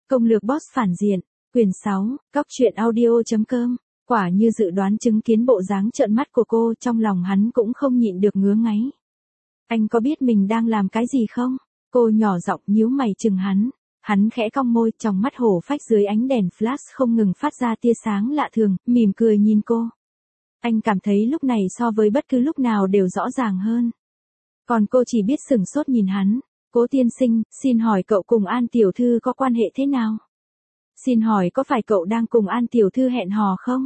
Công lược boss phản diện, quyển 6, Cóc truyện audio.com. Quả như dự đoán chứng kiến bộ dáng trợn mắt của cô, trong lòng hắn cũng không nhịn được ngứa ngáy. Anh có biết mình đang làm cái gì không? Cô nhỏ giọng nhíu mày chừng hắn. Hắn khẽ cong môi, trong mắt hổ phách dưới ánh đèn flash không ngừng phát ra tia sáng lạ thường, mỉm cười nhìn cô. Anh cảm thấy lúc này so với bất cứ lúc nào đều rõ ràng hơn. Còn cô chỉ biết sửng sốt nhìn hắn. Cố tiên sinh, xin hỏi cậu cùng An tiểu thư có quan hệ thế nào? Xin hỏi có phải cậu đang cùng An tiểu thư hẹn hò không?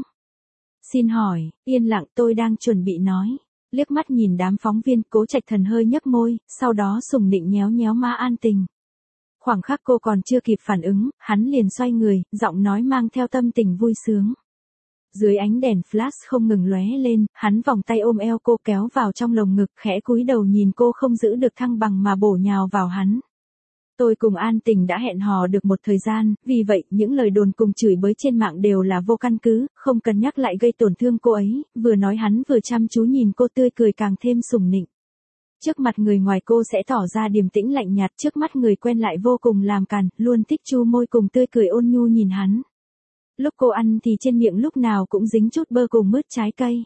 Xin hỏi, yên lặng, tôi đang chuẩn bị nói. Liếc mắt nhìn đám phóng viên, Cố Trạch Thần hơi nhếch môi, sau đó sùng nịnh nhéo nhéo má An Tình. Khoảng khắc cô còn chưa kịp phản ứng, hắn liền xoay người, giọng nói mang theo tâm tình vui sướng. Dưới ánh đèn flash không ngừng lóe lên, hắn vòng tay ôm eo cô kéo vào trong lồng ngực, khẽ cúi đầu nhìn cô không giữ được thăng bằng mà bổ nhào vào hắn. Tôi cùng An Tình đã hẹn hò được một thời gian, vì vậy những lời đồn cùng chửi bới trên mạng đều là vô căn cứ, không cần nhắc lại gây tổn thương cô ấy. Vừa nói hắn vừa chăm chú nhìn cô, tươi cười càng thêm sùng nịnh. Trước mặt người ngoài cô sẽ tỏ ra điềm tĩnh lạnh nhạt, trước mắt người quen lại vô cùng làm càn, luôn thích chu môi cùng tươi cười ôn nhu nhìn hắn. Lúc cô ăn thì trên miệng lúc nào cũng dính chút bơ cùng mứt trái cây.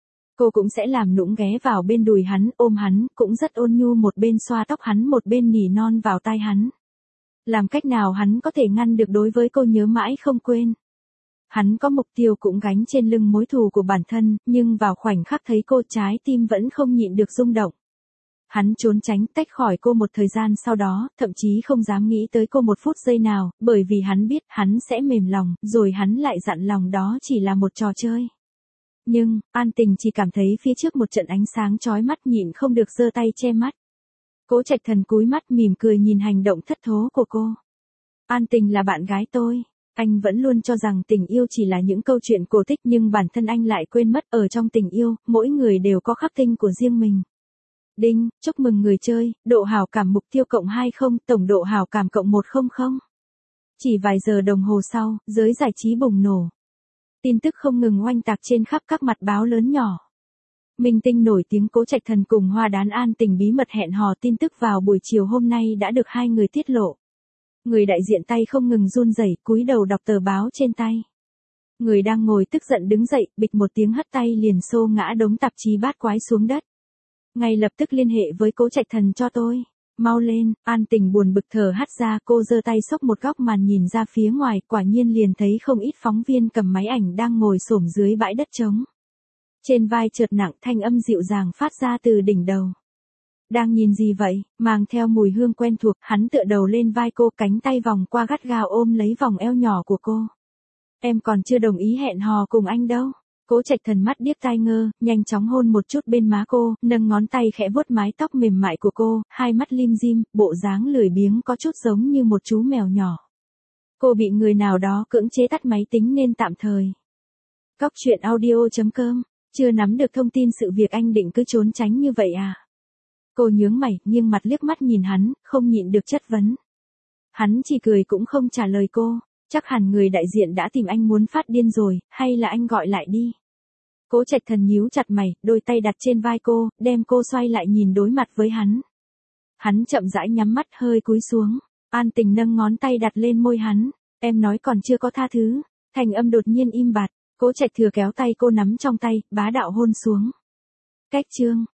Cô cũng sẽ làm nũng ghé vào bên đùi hắn, ôm hắn, cũng rất ôn nhu, một bên xoa tóc hắn một bên nỉ non vào tai hắn. Làm cách nào hắn có thể ngăn được, đối với cô nhớ mãi không quên. Hắn có mục tiêu cũng gánh trên lưng mối thù của bản thân, nhưng vào khoảnh khắc thấy cô, trái tim vẫn không nhịn được rung động. Hắn trốn tránh, tách khỏi cô một thời gian sau đó, thậm chí không dám nghĩ tới cô một phút giây nào, bởi vì hắn biết hắn sẽ mềm lòng, rồi hắn lại dặn lòng đó chỉ là một trò chơi. Nhưng, An Tình chỉ cảm thấy phía trước một trận ánh sáng chói mắt, nhịn không được giơ tay che mắt. Cố Trạch Thần cúi mắt mỉm cười nhìn hành động thất thố của cô. An Tình là bạn gái tôi. Anh vẫn luôn cho rằng tình yêu chỉ là những câu chuyện cổ tích, nhưng bản thân anh lại quên mất, ở trong tình yêu, mỗi người đều có khắc tinh của riêng mình. Đinh, chúc mừng người chơi, độ hảo cảm mục tiêu cộng 20, tổng độ hảo cảm cộng 100. Chỉ vài giờ đồng hồ sau, giới giải trí bùng nổ. Tin tức không ngừng oanh tạc trên khắp các mặt báo lớn nhỏ. Minh tinh nổi tiếng Cố Trạch Thần cùng hoa đán An Tình bí mật hẹn hò, tin tức vào buổi chiều hôm nay đã được hai người tiết lộ. Người đại diện tay không ngừng run rẩy, cúi đầu đọc tờ báo trên tay. Người đang ngồi tức giận đứng dậy, bịch một tiếng hất tay liền xô ngã đống tạp chí bát quái xuống đất. Ngay lập tức liên hệ với Cố Trạch Thần cho tôi. Mau lên. An Tình buồn bực thở hắt ra, cô giơ tay xốc một góc màn nhìn ra phía ngoài, quả nhiên liền thấy không ít phóng viên cầm máy ảnh đang ngồi xổm dưới bãi đất trống. Trên vai trượt nặng, thanh âm dịu dàng phát ra từ đỉnh đầu. Đang nhìn gì vậy? Mang theo mùi hương quen thuộc, hắn tựa đầu lên vai cô, cánh tay vòng qua gắt gao ôm lấy vòng eo nhỏ của cô. Em còn chưa đồng ý hẹn hò cùng anh đâu. Cố Trạch Thần mắt điếc tai ngơ, nhanh chóng hôn một chút bên má cô, nâng ngón tay khẽ vuốt mái tóc mềm mại của cô, hai mắt lim dim, bộ dáng lười biếng có chút giống như một chú mèo nhỏ. Cô bị người nào đó cưỡng chế tắt máy tính nên tạm thời. Cóc truyện audio.com, chưa nắm được thông tin sự việc, anh định cứ trốn tránh như vậy à? Cô nhướng mày, nghiêng mặt liếc mắt nhìn hắn, không nhịn được chất vấn. Hắn chỉ cười cũng không trả lời cô. Chắc hẳn người đại diện đã tìm anh muốn phát điên rồi, hay là anh gọi lại đi. Cố Trạch Thần nhíu chặt mày, đôi tay đặt trên vai cô, đem cô xoay lại nhìn đối mặt với hắn. Hắn chậm rãi nhắm mắt, hơi cúi xuống. An Tình nâng ngón tay đặt lên môi hắn. Em nói còn chưa có tha thứ. Thành âm đột nhiên im bặt. Cố Trạch Thừa kéo tay cô nắm trong tay, bá đạo hôn xuống. Cách chương.